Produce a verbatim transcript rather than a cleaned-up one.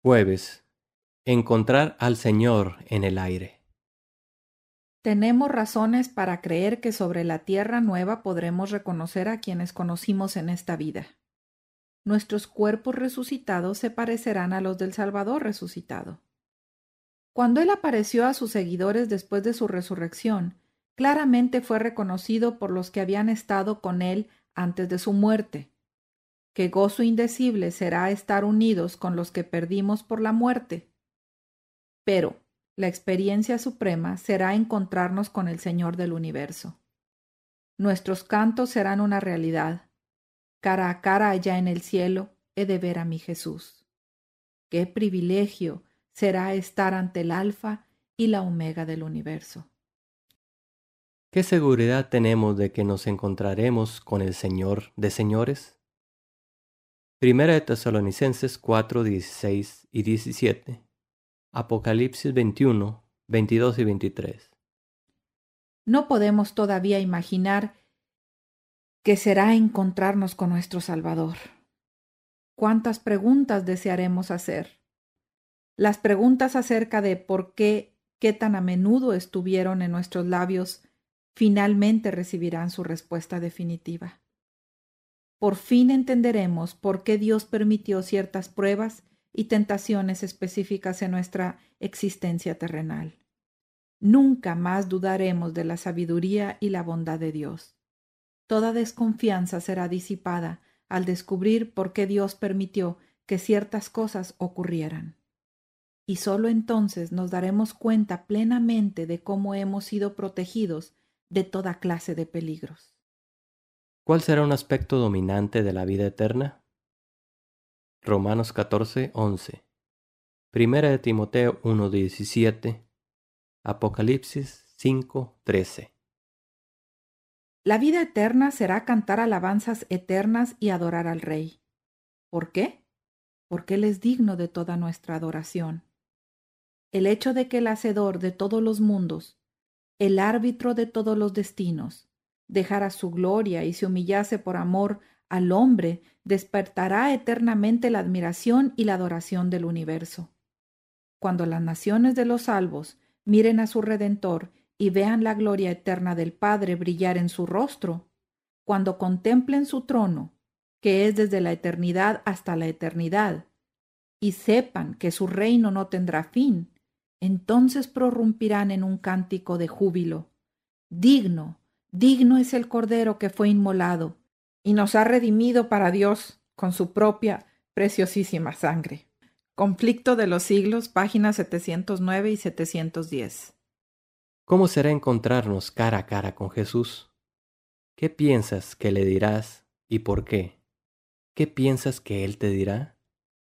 Jueves. Encontrar al Señor en el aire. Tenemos razones para creer que sobre la tierra nueva podremos reconocer a quienes conocimos en esta vida. Nuestros cuerpos resucitados se parecerán a los del Salvador resucitado. Cuando Él apareció a sus seguidores después de su resurrección, claramente fue reconocido por los que habían estado con Él antes de su muerte. Qué gozo indecible será estar unidos con los que perdimos por la muerte. Pero la experiencia suprema será encontrarnos con el Señor del universo. Nuestros cantos serán una realidad. Cara a cara allá en el cielo he de ver a mi Jesús. Qué privilegio será estar ante el Alfa y la Omega del universo. ¿Qué seguridad tenemos de que nos encontraremos con el Señor de señores? Primera de Tesalonicenses cuatro, dieciséis y diecisiete. Apocalipsis veintiuno, veintidós y veintitrés. No podemos todavía imaginar qué será encontrarnos con nuestro Salvador. ¿Cuántas preguntas desearemos hacer? Las preguntas acerca de por qué, qué tan a menudo estuvieron en nuestros labios, finalmente recibirán su respuesta definitiva. Por fin entenderemos por qué Dios permitió ciertas pruebas y tentaciones específicas en nuestra existencia terrenal. Nunca más dudaremos de la sabiduría y la bondad de Dios. Toda desconfianza será disipada al descubrir por qué Dios permitió que ciertas cosas ocurrieran. Y solo entonces nos daremos cuenta plenamente de cómo hemos sido protegidos de toda clase de peligros. ¿Cuál será un aspecto dominante de la vida eterna? Romanos catorce, once. Primera de Timoteo uno, diecisiete. Apocalipsis cinco, trece. La vida eterna será cantar alabanzas eternas y adorar al Rey. ¿Por qué? Porque Él es digno de toda nuestra adoración. El hecho de que el Hacedor de todos los mundos, el árbitro de todos los destinos, dejara su gloria y se humillase por amor al hombre, despertará eternamente la admiración y la adoración del universo. Cuando las naciones de los salvos miren a su Redentor y vean la gloria eterna del Padre brillar en su rostro, cuando contemplen su trono, que es desde la eternidad hasta la eternidad, y sepan que su reino no tendrá fin, entonces prorrumpirán en un cántico de júbilo. Digno, digno es el Cordero que fue inmolado, y nos ha redimido para Dios con su propia preciosísima sangre. Conflicto de los siglos, páginas setecientos nueve y setecientos diez. ¿Cómo será encontrarnos cara a cara con Jesús? ¿Qué piensas que le dirás y por qué? ¿Qué piensas que Él te dirá?